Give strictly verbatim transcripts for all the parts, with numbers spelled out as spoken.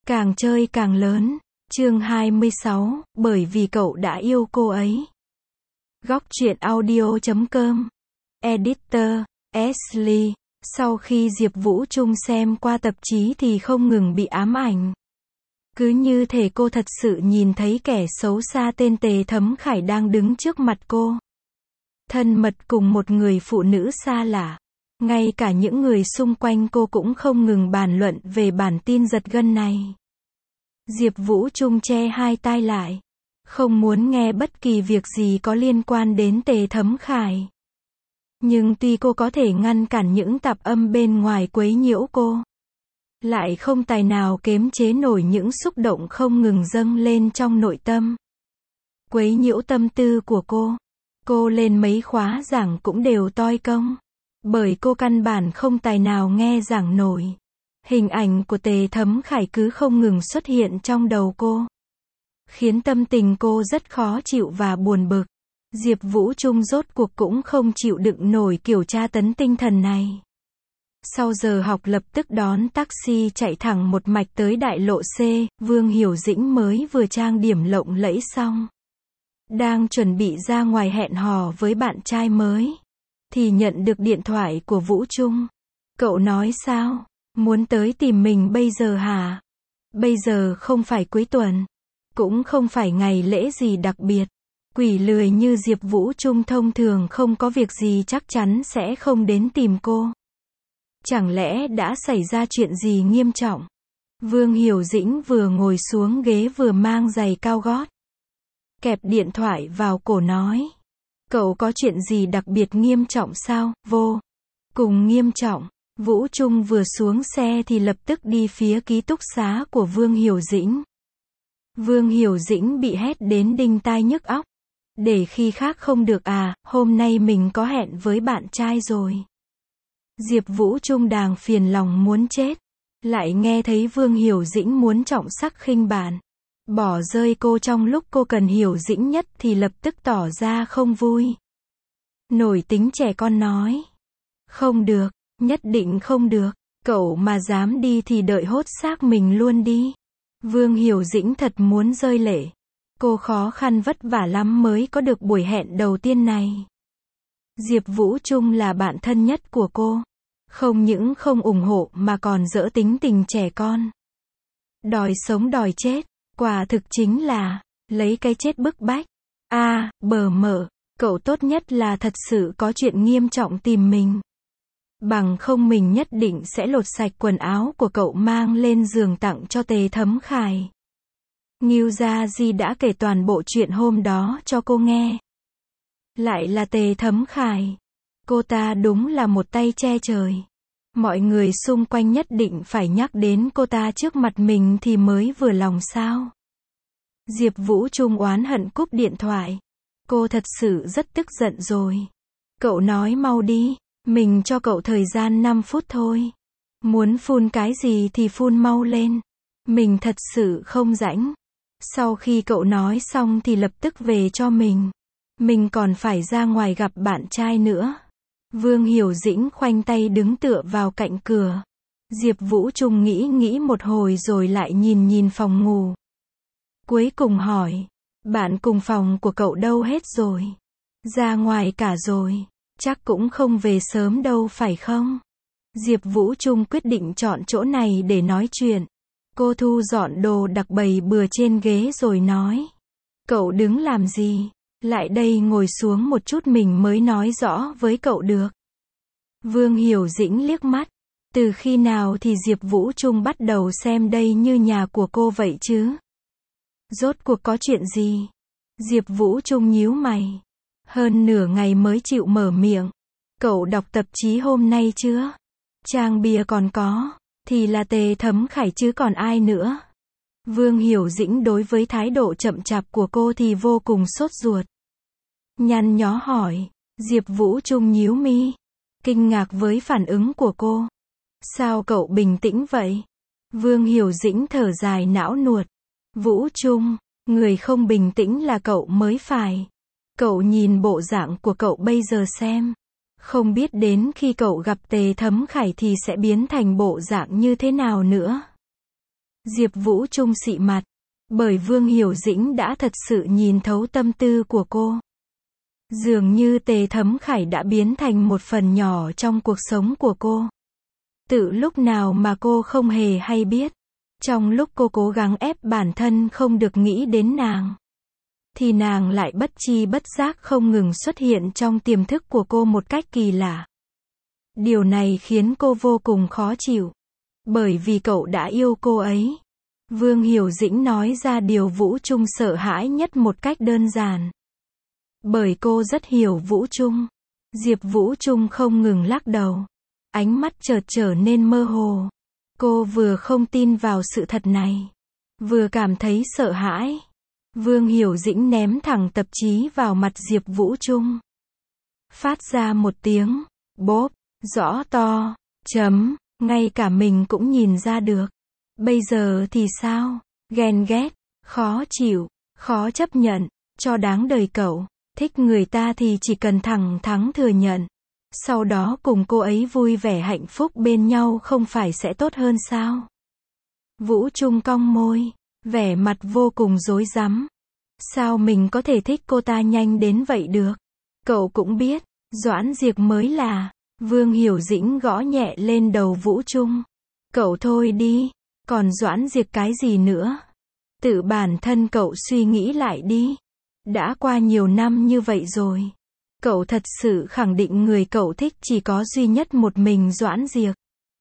Càng chơi càng lớn. Chương hai mươi sáu, bởi vì cậu đã yêu cô ấy. Góc truyện audio chấm com. Editor, Ashley. Sau khi Diệp Vũ Trung xem qua tạp chí thì không ngừng bị ám ảnh. Cứ như thể cô thật sự nhìn thấy kẻ xấu xa tên Tề Thấm Khải đang đứng trước mặt cô. Thân mật cùng một người phụ nữ xa lạ. Ngay cả những người xung quanh cô cũng không ngừng bàn luận về bản tin giật gân này. Diệp Vũ Trung che hai tai lại. Không muốn nghe bất kỳ việc gì có liên quan đến Tề Thấm Khải. Nhưng tuy cô có thể ngăn cản những tạp âm bên ngoài quấy nhiễu cô, lại không tài nào kiềm chế nổi những xúc động không ngừng dâng lên trong nội tâm. Quấy nhiễu tâm tư của cô. Cô lên mấy khóa giảng cũng đều toi công. Bởi cô căn bản không tài nào nghe giảng nổi. Hình ảnh của Tề Thấm Khải cứ không ngừng xuất hiện trong đầu cô, khiến tâm tình cô rất khó chịu và buồn bực. Diệp Vũ Trung rốt cuộc cũng không chịu đựng nổi kiểu tra tấn tinh thần này. Sau giờ học lập tức đón taxi chạy thẳng một mạch tới đại lộ C, Vương Hiểu Dĩnh mới vừa trang điểm lộng lẫy xong. Đang chuẩn bị ra ngoài hẹn hò với bạn trai mới, thì nhận được điện thoại của Vũ Trung. Cậu nói sao? Muốn tới tìm mình bây giờ hả? Bây giờ không phải cuối tuần, cũng không phải ngày lễ gì đặc biệt. Quỷ lười như Diệp Vũ Trung thông thường không có việc gì chắc chắn sẽ không đến tìm cô. Chẳng lẽ đã xảy ra chuyện gì nghiêm trọng? Vương Hiểu Dĩnh vừa ngồi xuống ghế vừa mang giày cao gót, kẹp điện thoại vào cổ nói. Cậu có chuyện gì đặc biệt nghiêm trọng sao? Vô cùng nghiêm trọng. Vũ Trung vừa xuống xe thì lập tức đi phía ký túc xá của Vương Hiểu Dĩnh. Vương Hiểu Dĩnh bị hét đến đinh tai nhức óc. Để khi khác không được à, hôm nay mình có hẹn với bạn trai rồi. Diệp Vũ Trung đang phiền lòng muốn chết. Lại nghe thấy Vương Hiểu Dĩnh muốn trọng sắc khinh bạn, bỏ rơi cô trong lúc cô cần Hiểu Dĩnh nhất thì lập tức tỏ ra không vui. Nổi tính trẻ con nói. Không được, nhất định không được, cậu mà dám đi thì đợi hốt xác mình luôn đi. Vương Hiểu Dĩnh thật muốn rơi lệ. Cô khó khăn vất vả lắm mới có được buổi hẹn đầu tiên này. Diệp Vũ Trung là bạn thân nhất của cô. Không những không ủng hộ mà còn dỡ tính tình trẻ con. Đòi sống đòi chết, quả thực chính là lấy cái chết bức bách. A, à, bờ mờ, cậu tốt nhất là thật sự có chuyện nghiêm trọng tìm mình. Bằng không mình nhất định sẽ lột sạch quần áo của cậu mang lên giường tặng cho Tề Thấm Khải. Ngưu Gia Di đã kể toàn bộ chuyện hôm đó cho cô nghe. Lại là Tề Thấm Khải. Cô ta đúng là một tay che trời. Mọi người xung quanh nhất định phải nhắc đến cô ta trước mặt mình thì mới vừa lòng sao. Diệp Vũ Trung oán hận cúp điện thoại. Cô thật sự rất tức giận rồi. Cậu nói mau đi, mình cho cậu thời gian năm phút thôi. Muốn phun cái gì thì phun mau lên. Mình thật sự không rảnh. Sau khi cậu nói xong thì lập tức về cho mình. Mình còn phải ra ngoài gặp bạn trai nữa. Vương Hiểu Dĩnh khoanh tay đứng tựa vào cạnh cửa. Diệp Vũ Trung nghĩ nghĩ một hồi rồi lại nhìn nhìn phòng ngủ. Cuối cùng hỏi, bạn cùng phòng của cậu đâu hết rồi? Ra ngoài cả rồi, chắc cũng không về sớm đâu phải không? Diệp Vũ Trung quyết định chọn chỗ này để nói chuyện. Cô thu dọn đồ đặc bày bừa trên ghế rồi nói. Cậu đứng làm gì? Lại đây ngồi xuống một chút mình mới nói rõ với cậu được. Vương Hiểu Dĩnh liếc mắt. Từ khi nào thì Diệp Vũ Trung bắt đầu xem đây như nhà của cô vậy chứ? Rốt cuộc có chuyện gì? Diệp Vũ Trung nhíu mày. Hơn nửa ngày mới chịu mở miệng. Cậu đọc tạp chí hôm nay chưa? Trang bìa còn có, thì là Tề Thấm Khải chứ còn ai nữa. Vương Hiểu Dĩnh đối với thái độ chậm chạp của cô thì vô cùng sốt ruột. Nhăn nhó hỏi. Diệp Vũ Trung nhíu mi, kinh ngạc với phản ứng của cô. Sao cậu bình tĩnh vậy? Vương Hiểu Dĩnh thở dài não nuột. Vũ Trung, người không bình tĩnh là cậu mới phải. Cậu nhìn bộ dạng của cậu bây giờ xem. Không biết đến khi cậu gặp Tề Thấm Khải thì sẽ biến thành bộ dạng như thế nào nữa. Diệp Vũ Trung xị mặt. Bởi Vương Hiểu Dĩnh đã thật sự nhìn thấu tâm tư của cô. Dường như Tề Thấm Khải đã biến thành một phần nhỏ trong cuộc sống của cô. Tự lúc nào mà cô không hề hay biết. Trong lúc cô cố gắng ép bản thân không được nghĩ đến nàng, thì nàng lại bất chi bất giác không ngừng xuất hiện trong tiềm thức của cô một cách kỳ lạ. Điều này khiến cô vô cùng khó chịu. Bởi vì cậu đã yêu cô ấy. Vương Hiểu Dĩnh nói ra điều Vũ Trung sợ hãi nhất một cách đơn giản. Bởi cô rất hiểu Vũ Trung. Diệp Vũ Trung không ngừng lắc đầu. Ánh mắt chợt trở nên mơ hồ. Cô vừa không tin vào sự thật này, vừa cảm thấy sợ hãi. Vương Hiểu Dĩnh ném thẳng tạp chí vào mặt Diệp Vũ Trung. Phát ra một tiếng bốp, rõ to, chấm, ngay cả mình cũng nhìn ra được. Bây giờ thì sao? Ghen ghét, khó chịu, khó chấp nhận, cho đáng đời cậu. Thích người ta thì chỉ cần thẳng thắn thừa nhận. Sau đó cùng cô ấy vui vẻ hạnh phúc bên nhau không phải sẽ tốt hơn sao? Vũ Trung cong môi, vẻ mặt vô cùng rối rắm. Sao mình có thể thích cô ta nhanh đến vậy được? Cậu cũng biết, Doãn Diệp mới là. Vương Hiểu Dĩnh gõ nhẹ lên đầu Vũ Trung. Cậu thôi đi, còn Doãn Diệp cái gì nữa? Tự bản thân cậu suy nghĩ lại đi. Đã qua nhiều năm như vậy rồi. Cậu thật sự khẳng định người cậu thích chỉ có duy nhất một mình Doãn Diệp.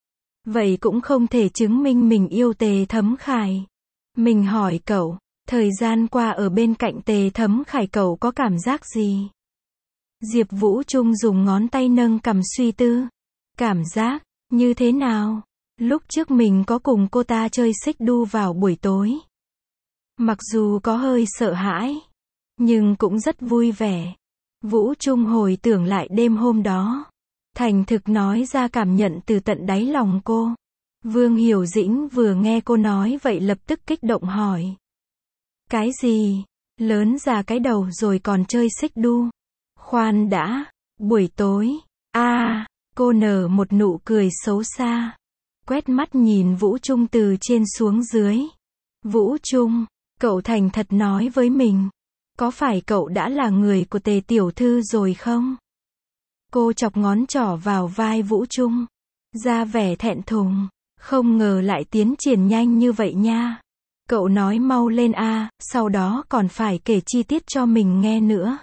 Vậy cũng không thể chứng minh mình yêu Tề Thấm Khải. Mình hỏi cậu, thời gian qua ở bên cạnh Tề Thấm Khải cậu có cảm giác gì? Diệp Vũ Trung dùng ngón tay nâng cằm suy tư. Cảm giác, như thế nào? Lúc trước mình có cùng cô ta chơi xích đu vào buổi tối. Mặc dù có hơi sợ hãi, nhưng cũng rất vui vẻ. Vũ Trung hồi tưởng lại đêm hôm đó. Thành thực nói ra cảm nhận từ tận đáy lòng cô. Vương Hiểu Dĩnh vừa nghe cô nói vậy lập tức kích động hỏi. Cái gì? Lớn già cái đầu rồi còn chơi xích đu? Khoan đã, buổi tối. A, à, cô nở một nụ cười xấu xa. Quét mắt nhìn Vũ Trung từ trên xuống dưới. Vũ Trung, cậu thành thật nói với mình. Có phải cậu đã là người của Tề tiểu thư rồi không? Cô chọc ngón trỏ vào vai Vũ Trung. Ra vẻ thẹn thùng. Không ngờ lại tiến triển nhanh như vậy nha. Cậu nói mau lên a, sau đó còn phải kể chi tiết cho mình nghe nữa.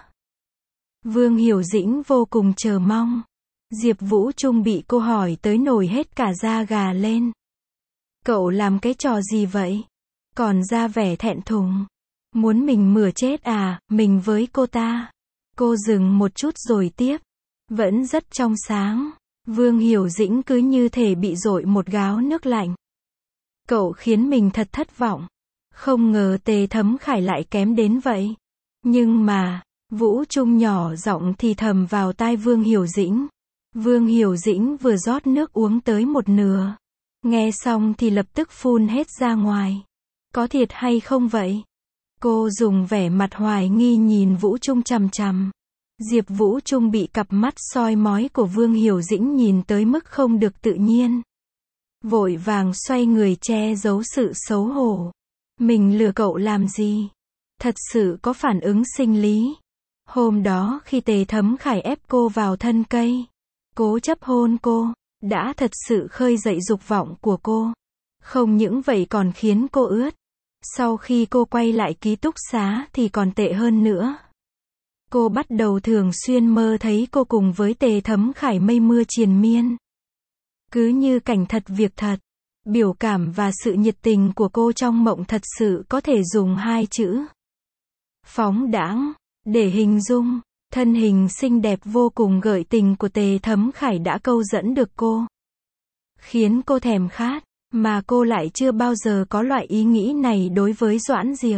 Vương Hiểu Dĩnh vô cùng chờ mong. Diệp Vũ Trung bị cô hỏi tới nổi hết cả da gà lên. Cậu làm cái trò gì vậy? Còn ra vẻ thẹn thùng. Muốn mình mửa chết à, mình với cô ta. Cô dừng một chút rồi tiếp. Vẫn rất trong sáng. Vương Hiểu Dĩnh cứ như thể bị dội một gáo nước lạnh. Cậu khiến mình thật thất vọng. Không ngờ Tề Thấm Khải lại kém đến vậy. Nhưng mà, Vũ Trung nhỏ giọng thì thầm vào tai Vương Hiểu Dĩnh. Vương Hiểu Dĩnh vừa rót nước uống tới một nửa. Nghe xong thì lập tức phun hết ra ngoài. Có thiệt hay không vậy? Cô dùng vẻ mặt hoài nghi nhìn Vũ Trung chằm chằm. Diệp Vũ Trung bị cặp mắt soi mói của Vương Hiểu Dĩnh nhìn tới mức không được tự nhiên. Vội vàng xoay người che giấu sự xấu hổ. Mình lừa cậu làm gì? Thật sự có phản ứng sinh lý. Hôm đó khi Tề Thấm Khải ép cô vào thân cây, cố chấp hôn cô, đã thật sự khơi dậy dục vọng của cô. Không những vậy còn khiến cô ướt. Sau khi cô quay lại ký túc xá thì còn tệ hơn nữa. Cô bắt đầu thường xuyên mơ thấy cô cùng với Tề Thấm Khải mây mưa triền miên. Cứ như cảnh thật việc thật. Biểu cảm và sự nhiệt tình của cô trong mộng thật sự có thể dùng hai chữ phóng đãng để hình dung. Thân hình xinh đẹp vô cùng gợi tình của Tề Thấm Khải đã câu dẫn được cô, khiến cô thèm khát, mà cô lại chưa bao giờ có loại ý nghĩ này đối với Doãn Diệp.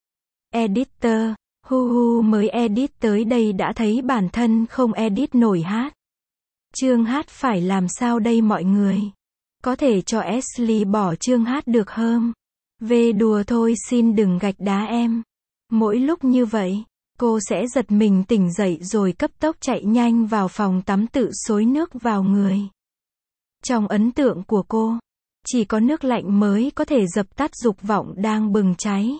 Editor, hu hu mới edit tới đây đã thấy bản thân không edit nổi hát. Chương hát phải làm sao đây mọi người? Có thể cho Ashley bỏ chương hát được không? Về đùa thôi xin đừng gạch đá em. Mỗi lúc như vậy, cô sẽ giật mình tỉnh dậy rồi cấp tốc chạy nhanh vào phòng tắm tự xối nước vào người. Trong ấn tượng của cô, Chỉ có nước lạnh mới có thể dập tắt dục vọng đang bừng cháy.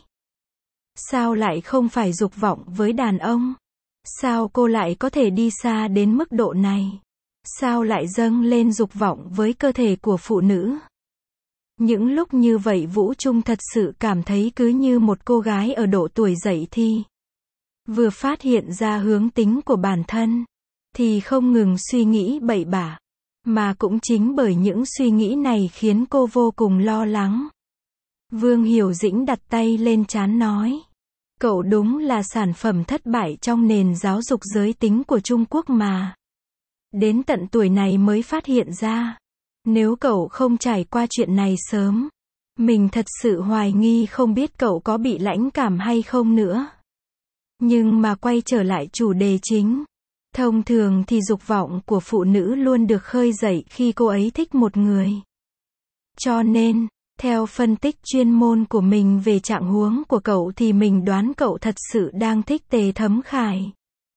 Sao lại không phải dục vọng với đàn ông? Sao cô lại có thể đi xa đến mức độ này? Sao lại dâng lên dục vọng với cơ thể của phụ nữ? Những lúc như vậy Vũ Trung thật sự cảm thấy cứ như một cô gái ở độ tuổi dậy thì. Vừa phát hiện ra hướng tính của bản thân, thì không ngừng suy nghĩ bậy bạ. Mà cũng chính bởi những suy nghĩ này khiến cô vô cùng lo lắng. Vương Hiểu Dĩnh đặt tay lên trán nói. Cậu đúng là sản phẩm thất bại trong nền giáo dục giới tính của Trung Quốc mà. Đến tận tuổi này mới phát hiện ra. Nếu cậu không trải qua chuyện này sớm, mình thật sự hoài nghi không biết cậu có bị lãnh cảm hay không nữa. Nhưng mà quay trở lại chủ đề chính. Thông thường thì dục vọng của phụ nữ luôn được khơi dậy khi cô ấy thích một người. Cho nên, theo phân tích chuyên môn của mình về trạng huống của cậu thì mình đoán cậu thật sự đang thích Tề Thấm Khải.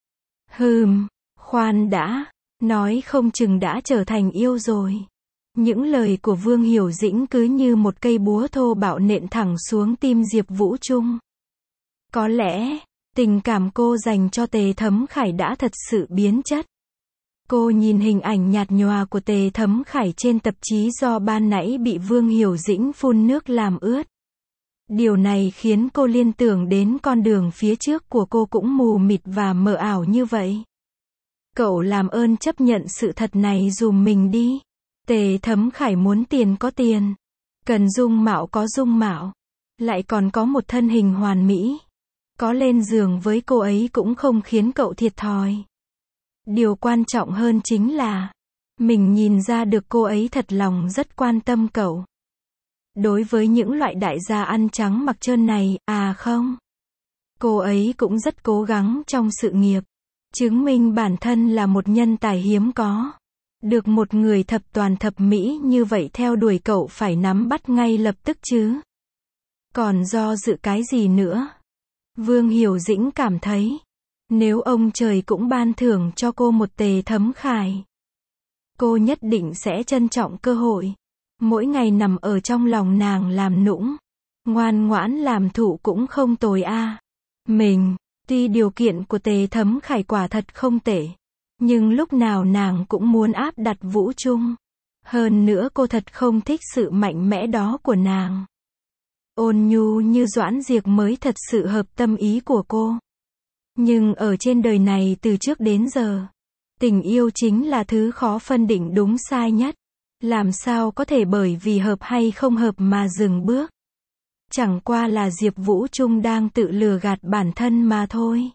Hừm, khoan đã, nói không chừng đã trở thành yêu rồi. Những lời của Vương Hiểu Dĩnh cứ như một cây búa thô bạo nện thẳng xuống tim Diệp Vũ Trung. Có lẽ, tình cảm cô dành cho Tề Thấm Khải đã thật sự biến chất. Cô nhìn hình ảnh nhạt nhòa của Tề Thấm Khải trên tạp chí do ban nãy bị Vương Hiểu Dĩnh phun nước làm ướt. Điều này khiến cô liên tưởng đến con đường phía trước của cô cũng mù mịt và mờ ảo như vậy. Cậu làm ơn chấp nhận sự thật này dùm mình đi. Tề Thấm Khải muốn tiền có tiền, cần dung mạo có dung mạo, lại còn có một thân hình hoàn mỹ. Có lên giường với cô ấy cũng không khiến cậu thiệt thòi. Điều quan trọng hơn chính là, mình nhìn ra được cô ấy thật lòng rất quan tâm cậu. Đối với những loại đại gia ăn trắng mặc trơn này, à không. Cô ấy cũng rất cố gắng trong sự nghiệp, chứng minh bản thân là một nhân tài hiếm có. Được một người thập toàn thập mỹ như vậy theo đuổi cậu phải nắm bắt ngay lập tức chứ. Còn do dự cái gì nữa? Vương Hiểu Dĩnh cảm thấy, nếu ông trời cũng ban thưởng cho cô một Tề Thấm Khải, cô nhất định sẽ trân trọng cơ hội. Mỗi ngày nằm ở trong lòng nàng làm nũng, ngoan ngoãn làm thụ cũng không tồi a. À. Mình, tuy điều kiện của Tề Thấm Khải quả thật không tệ, nhưng lúc nào nàng cũng muốn áp đặt Vũ Trung. Hơn nữa cô thật không thích sự mạnh mẽ đó của nàng. Ôn nhu như Doãn Diệc mới thật sự hợp tâm ý của cô. Nhưng ở trên đời này từ trước đến giờ, tình yêu chính là thứ khó phân định đúng sai nhất. Làm sao có thể bởi vì hợp hay không hợp mà dừng bước. Chẳng qua là Diệp Vũ Trung đang tự lừa gạt bản thân mà thôi.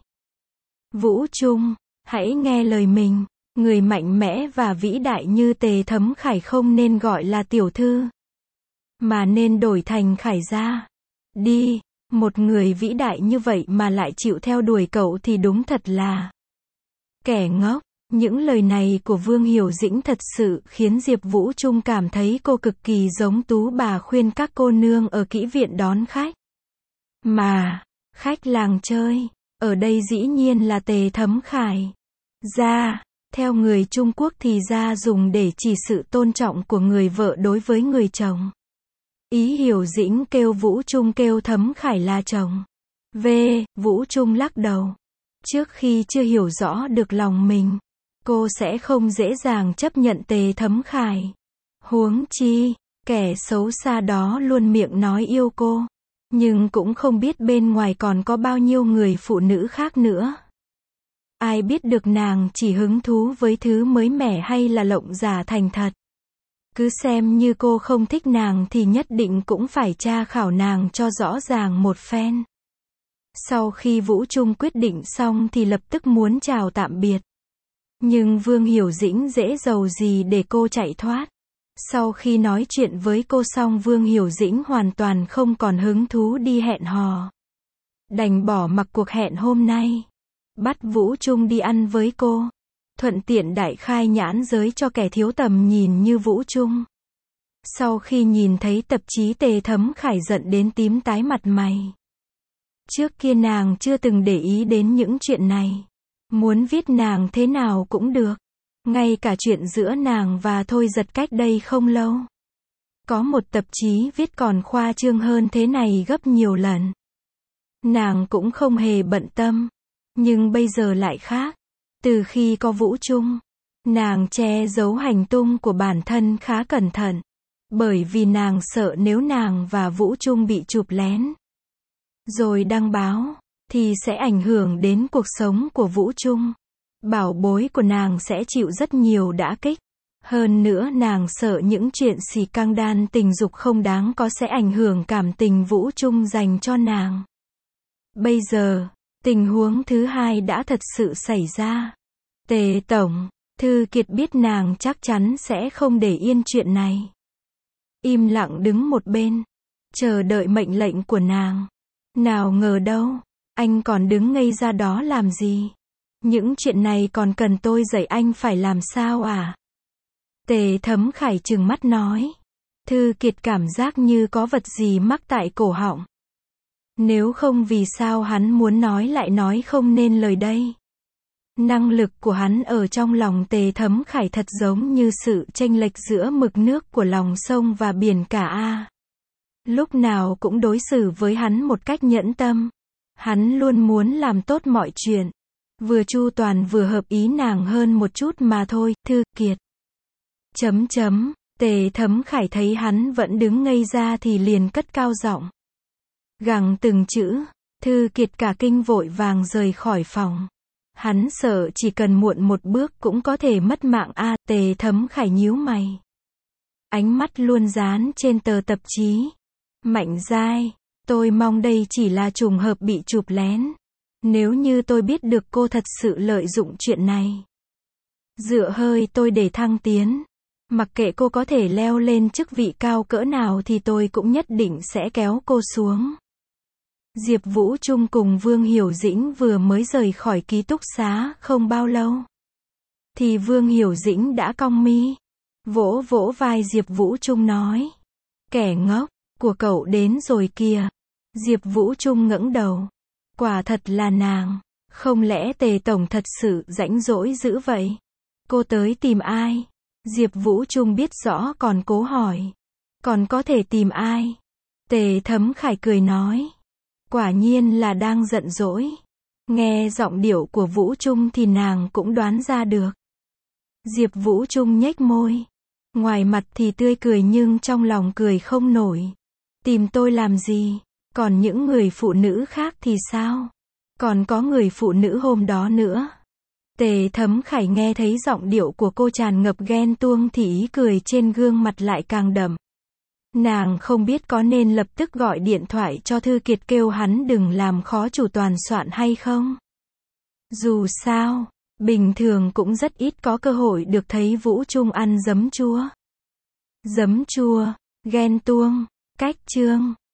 Vũ Trung, hãy nghe lời mình, người mạnh mẽ và vĩ đại như Tề Thấm Khải không nên gọi là tiểu thư, mà nên đổi thành Khải gia. Đi, một người vĩ đại như vậy mà lại chịu theo đuổi cậu thì đúng thật là kẻ ngốc. Những lời này của Vương Hiểu Dĩnh thật sự khiến Diệp Vũ Trung cảm thấy cô cực kỳ giống tú bà khuyên các cô nương ở kỹ viện đón khách. Mà, khách làng chơi, ở đây dĩ nhiên là Tề Thấm Khải. Gia, theo người Trung Quốc thì gia dùng để chỉ sự tôn trọng của người vợ đối với người chồng. Ý Hiểu Dĩnh kêu Vũ Trung kêu Thấm Khải là chồng. V, Vũ Trung lắc đầu. Trước khi chưa hiểu rõ được lòng mình, cô sẽ không dễ dàng chấp nhận Tề Thấm Khải. Huống chi, kẻ xấu xa đó luôn miệng nói yêu cô, nhưng cũng không biết bên ngoài còn có bao nhiêu người phụ nữ khác nữa. Ai biết được nàng chỉ hứng thú với thứ mới mẻ hay là lộng giả thành thật. Cứ xem như cô không thích nàng thì nhất định cũng phải tra khảo nàng cho rõ ràng một phen. Sau khi Vũ Trung quyết định xong thì lập tức muốn chào tạm biệt. Nhưng Vương Hiểu Dĩnh dễ dầu gì để cô chạy thoát. Sau khi nói chuyện với cô xong Vương Hiểu Dĩnh hoàn toàn không còn hứng thú đi hẹn hò. Đành bỏ mặc cuộc hẹn hôm nay. Bắt Vũ Trung đi ăn với cô. Thuận tiện đại khai nhãn giới cho kẻ thiếu tầm nhìn như Vũ Trung. Sau khi nhìn thấy tạp chí Tề Thấm Khải giận đến tím tái mặt mày. Trước kia nàng chưa từng để ý đến những chuyện này. Muốn viết nàng thế nào cũng được. Ngay cả chuyện giữa nàng và Thôi Giật cách đây không lâu. Có một tạp chí viết còn khoa trương hơn thế này gấp nhiều lần. Nàng cũng không hề bận tâm. Nhưng bây giờ lại khác. Từ khi có Vũ Trung, nàng che giấu hành tung của bản thân khá cẩn thận. Bởi vì nàng sợ nếu nàng và Vũ Trung bị chụp lén, rồi đăng báo, thì sẽ ảnh hưởng đến cuộc sống của Vũ Trung. Bảo bối của nàng sẽ chịu rất nhiều đả kích. Hơn nữa nàng sợ những chuyện xì căng đan tình dục không đáng có sẽ ảnh hưởng cảm tình Vũ Trung dành cho nàng. Bây giờ, tình huống thứ hai đã thật sự xảy ra. Tề Tổng, Thư Kiệt biết nàng chắc chắn sẽ không để yên chuyện này. Im lặng đứng một bên, chờ đợi mệnh lệnh của nàng. Nào ngờ đâu, anh còn đứng ngây ra đó làm gì? Những chuyện này còn cần tôi dạy anh phải làm sao à? Tề Thấm Khải trừng mắt nói. Thư Kiệt cảm giác như có vật gì mắc tại cổ họng. Nếu không vì sao hắn muốn nói lại nói không nên lời đây? Năng lực của hắn ở trong lòng Tề Thấm Khải thật giống như sự chênh lệch giữa mực nước của lòng sông và biển cả a. Lúc nào cũng đối xử với hắn một cách nhẫn tâm. Hắn luôn muốn làm tốt mọi chuyện. Vừa chu toàn vừa hợp ý nàng hơn một chút mà thôi, Thư Kiệt. Chấm chấm, Tề Thấm Khải thấy hắn vẫn đứng ngây ra thì liền cất cao giọng. Gằn từng chữ, Thư Kiệt cả kinh vội vàng rời khỏi phòng. Hắn sợ chỉ cần muộn một bước cũng có thể mất mạng a. Tề Thấm Khải nhíu mày. Ánh mắt luôn dán trên tờ tạp chí. Mạnh Giai, tôi mong đây chỉ là trùng hợp bị chụp lén. Nếu như tôi biết được cô thật sự lợi dụng chuyện này, dựa hơi tôi để thăng tiến, mặc kệ cô có thể leo lên chức vị cao cỡ nào thì tôi cũng nhất định sẽ kéo cô xuống. Diệp Vũ Trung cùng Vương Hiểu Dĩnh vừa mới rời khỏi ký túc xá không bao lâu, thì Vương Hiểu Dĩnh đã cong mi, vỗ vỗ vai Diệp Vũ Trung nói. Kẻ ngốc, của cậu đến rồi kìa. Diệp Vũ Trung ngẩng đầu. Quả thật là nàng. Không lẽ Tề Tổng thật sự rãnh rỗi dữ vậy? Cô tới tìm ai? Diệp Vũ Trung biết rõ còn cố hỏi. Còn có thể tìm ai? Tề Thấm Khải cười nói. Quả nhiên là đang giận dỗi. Nghe giọng điệu của Vũ Trung thì nàng cũng đoán ra được. Diệp Vũ Trung nhếch môi. Ngoài mặt thì tươi cười nhưng trong lòng cười không nổi. Tìm tôi làm gì? Còn những người phụ nữ khác thì sao? Còn có người phụ nữ hôm đó nữa. Tề Thấm Khải nghe thấy giọng điệu của cô tràn ngập ghen tuông thì ý cười trên gương mặt lại càng đậm. Nàng không biết có nên lập tức gọi điện thoại cho Thư Kiệt kêu hắn đừng làm khó chủ toàn soạn hay không? Dù sao, bình thường cũng rất ít có cơ hội được thấy Vũ Trung ăn giấm chua. Giấm chua, ghen tuông, cách chương.